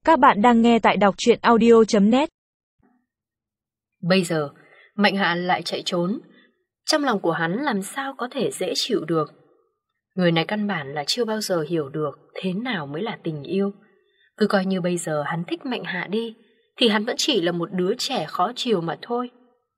Các bạn đang nghe tại đọc truyện audio.net. Bây giờ, Mạnh Hạ lại chạy trốn. Trong lòng của hắn làm sao có thể dễ chịu được. Người này căn bản là chưa bao giờ hiểu được thế nào mới là tình yêu. Cứ coi như bây giờ hắn thích Mạnh Hạ đi, thì hắn vẫn chỉ là một đứa trẻ khó chiều mà thôi.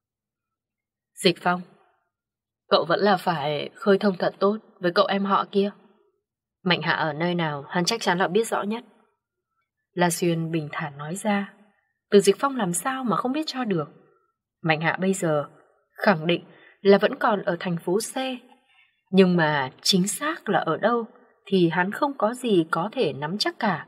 Dịch Phong, cậu vẫn là phải khơi thông thật tốt với cậu em họ kia. Mạnh Hạ ở nơi nào hắn chắc chắn là biết rõ nhất. La Xuyên bình thản nói ra. Từ Dịch Phong làm sao mà không biết cho được. Mạnh Hạ bây giờ khẳng định là vẫn còn ở thành phố C. Nhưng mà chính xác là ở đâu thì hắn không có gì có thể nắm chắc cả.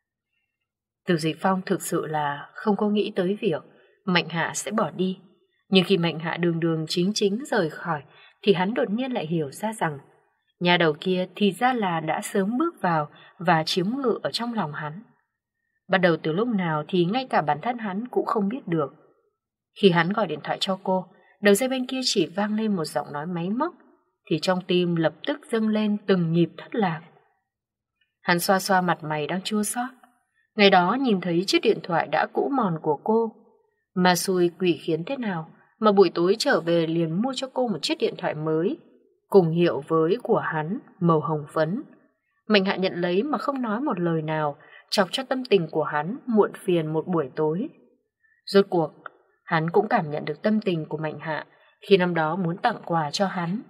Từ Dịch Phong thực sự là không có nghĩ tới việc Mạnh Hạ sẽ bỏ đi. Nhưng khi Mạnh Hạ đường đường chính chính rời khỏi thì hắn đột nhiên lại hiểu ra rằng nhà đầu kia thì ra là đã sớm bước vào và chiếm ngự ở trong lòng hắn. Bắt đầu từ lúc nào thì ngay cả bản thân hắn cũng không biết được. Khi hắn gọi điện thoại cho cô, đầu dây bên kia chỉ vang lên một giọng nói máy móc, thì trong tim lập tức dâng lên từng nhịp thất lạc. Hắn xoa xoa mặt mày đang chua xót. Ngày đó nhìn thấy chiếc điện thoại đã cũ mòn của cô. Mà xui quỷ khiến thế nào mà buổi tối trở về liền mua cho cô một chiếc điện thoại mới, cùng hiệu với của hắn, màu hồng phấn. Mạnh Hạ nhận lấy mà không nói một lời nào, chọc cho tâm tình của hắn muộn phiền một buổi tối. Rốt cuộc, hắn cũng cảm nhận được tâm tình của Mạnh Hạ khi năm đó muốn tặng quà cho hắn.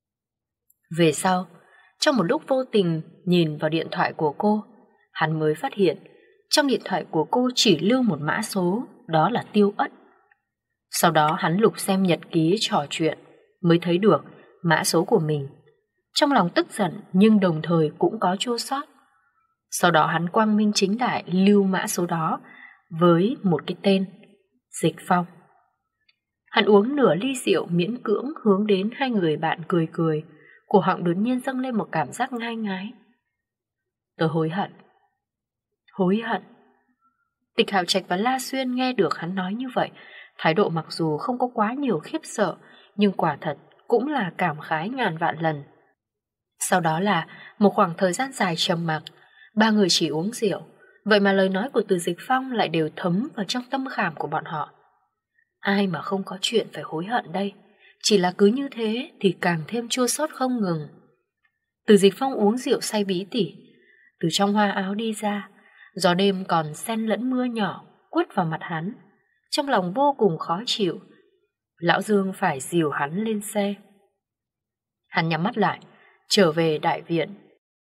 Về sau, trong một lúc vô tình nhìn vào điện thoại của cô, hắn mới phát hiện trong điện thoại của cô chỉ lưu một mã số, đó là Tiêu Ất. Sau đó hắn lục xem nhật ký trò chuyện, mới thấy được mã số của mình. Trong lòng tức giận nhưng đồng thời cũng có chua xót. Sau đó hắn quang minh chính đại lưu mã số đó với một cái tên, Dịch Phong. Hắn uống nửa ly rượu miễn cưỡng hướng đến hai người bạn cười cười, cổ họng đột nhiên dâng lên một cảm giác ngai ngái. Tớ hối hận. Hối hận. Tịch Hạo Trạch và La Xuyên nghe được hắn nói như vậy, thái độ mặc dù không có quá nhiều khiếp sợ, nhưng quả thật cũng là cảm khái ngàn vạn lần. Sau đó là một khoảng thời gian dài trầm mặc, ba người chỉ uống rượu, vậy mà lời nói của Từ Dịch Phong lại đều thấm vào trong tâm khảm của bọn họ. Ai mà không có chuyện phải hối hận đây, chỉ là cứ như thế thì càng thêm chua xót không ngừng. Từ Dịch Phong uống rượu say bí tỉ, từ trong hoa áo đi ra, gió đêm còn xen lẫn mưa nhỏ quất vào mặt hắn, trong lòng vô cùng khó chịu. Lão Dương phải dìu hắn lên xe. Hắn nhắm mắt lại, trở về đại viện.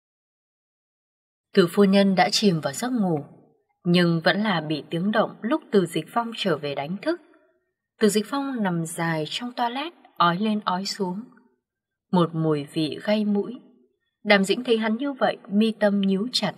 Từ phu nhân đã chìm vào giấc ngủ, nhưng vẫn là bị tiếng động lúc Từ Dịch Phong trở về đánh thức. Từ Dịch Phong nằm dài trong toilet, ói lên ói xuống. Một mùi vị gây mũi. Đàm Dĩnh thấy hắn như vậy, mi tâm nhíu chặt.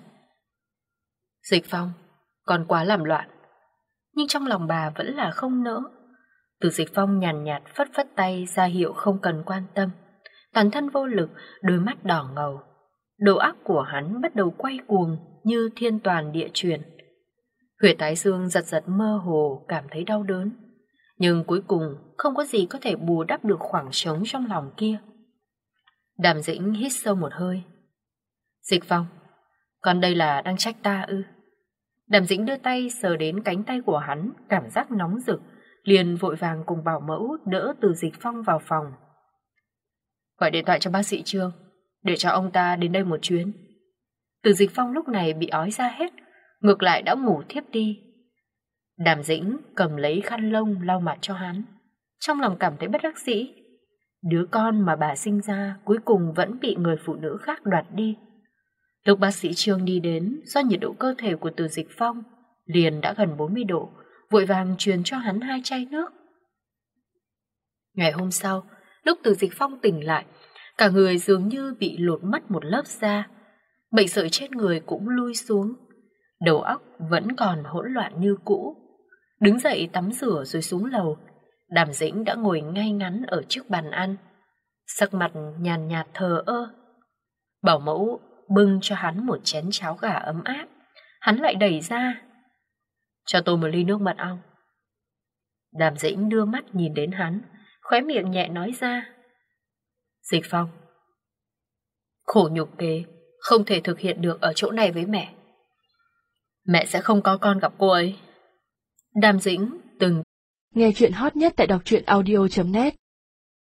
Dịch Phong, còn quá làm loạn. Nhưng trong lòng bà vẫn là không nỡ. Từ Dịch Phong nhàn nhạt phất phất tay ra hiệu không cần quan tâm. Toàn thân vô lực, đôi mắt đỏ ngầu. Đầu óc của hắn bắt đầu quay cuồng như thiên toàn địa chuyển. Huyệt thái dương giật giật mơ hồ, cảm thấy đau đớn. Nhưng cuối cùng không có gì có thể bù đắp được khoảng trống trong lòng kia. Đàm Dĩnh hít sâu một hơi. Dịch Phong, còn đây là đang trách ta ư? Đàm Dĩnh đưa tay sờ đến cánh tay của hắn, cảm giác nóng rực, liền vội vàng cùng bảo mẫu đỡ Từ Dịch Phong vào phòng. Gọi điện thoại cho bác sĩ Trương, để cho ông ta đến đây một chuyến. Từ Dịch Phong lúc này bị ói ra hết, ngược lại đã ngủ thiếp đi. Đàm Dĩnh cầm lấy khăn lông lau mặt cho hắn, trong lòng cảm thấy bất đắc dĩ. Đứa con mà bà sinh ra cuối cùng vẫn bị người phụ nữ khác đoạt đi. Lúc bác sĩ Trương đi đến, do nhiệt độ cơ thể của Từ Dịch Phong liền đã gần 40 độ, vội vàng truyền cho hắn 2 chai nước. Ngày hôm sau, lúc Từ Dịch Phong tỉnh lại, cả người dường như bị lột mất một lớp da. Bệnh sởi trên người cũng lui xuống, đầu óc vẫn còn hỗn loạn như cũ. Đứng dậy tắm rửa rồi xuống lầu, Đàm Dĩnh đã ngồi ngay ngắn ở trước bàn ăn, sắc mặt nhàn nhạt thờ ơ. Bảo mẫu bưng cho hắn một chén cháo gà ấm áp, hắn lại đẩy ra. Cho tôi một ly nước mật ong. Đàm Dĩnh đưa mắt nhìn đến hắn, khóe miệng nhẹ nói ra. Dịch Phong, khổ nhục kế không thể thực hiện được ở chỗ này với mẹ. Mẹ sẽ không có con gặp cô ấy. Đàm Dĩnh từng nghe chuyện hot nhất tại đọc truyện audio.net